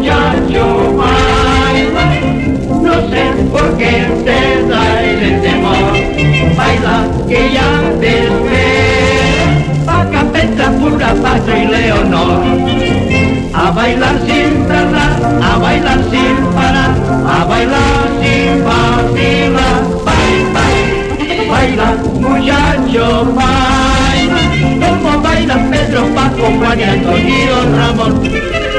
muchacho baila, no sé por qué te da el temor. Baila que ya te espera, pa' Capeta, pura Pacho y Leonor. A bailar sin tardar, a bailar sin parar, a bailar sin vacilar. Baila, muchacho, baila, como baila Pedro, Paco, Juan y Antonio Ramón.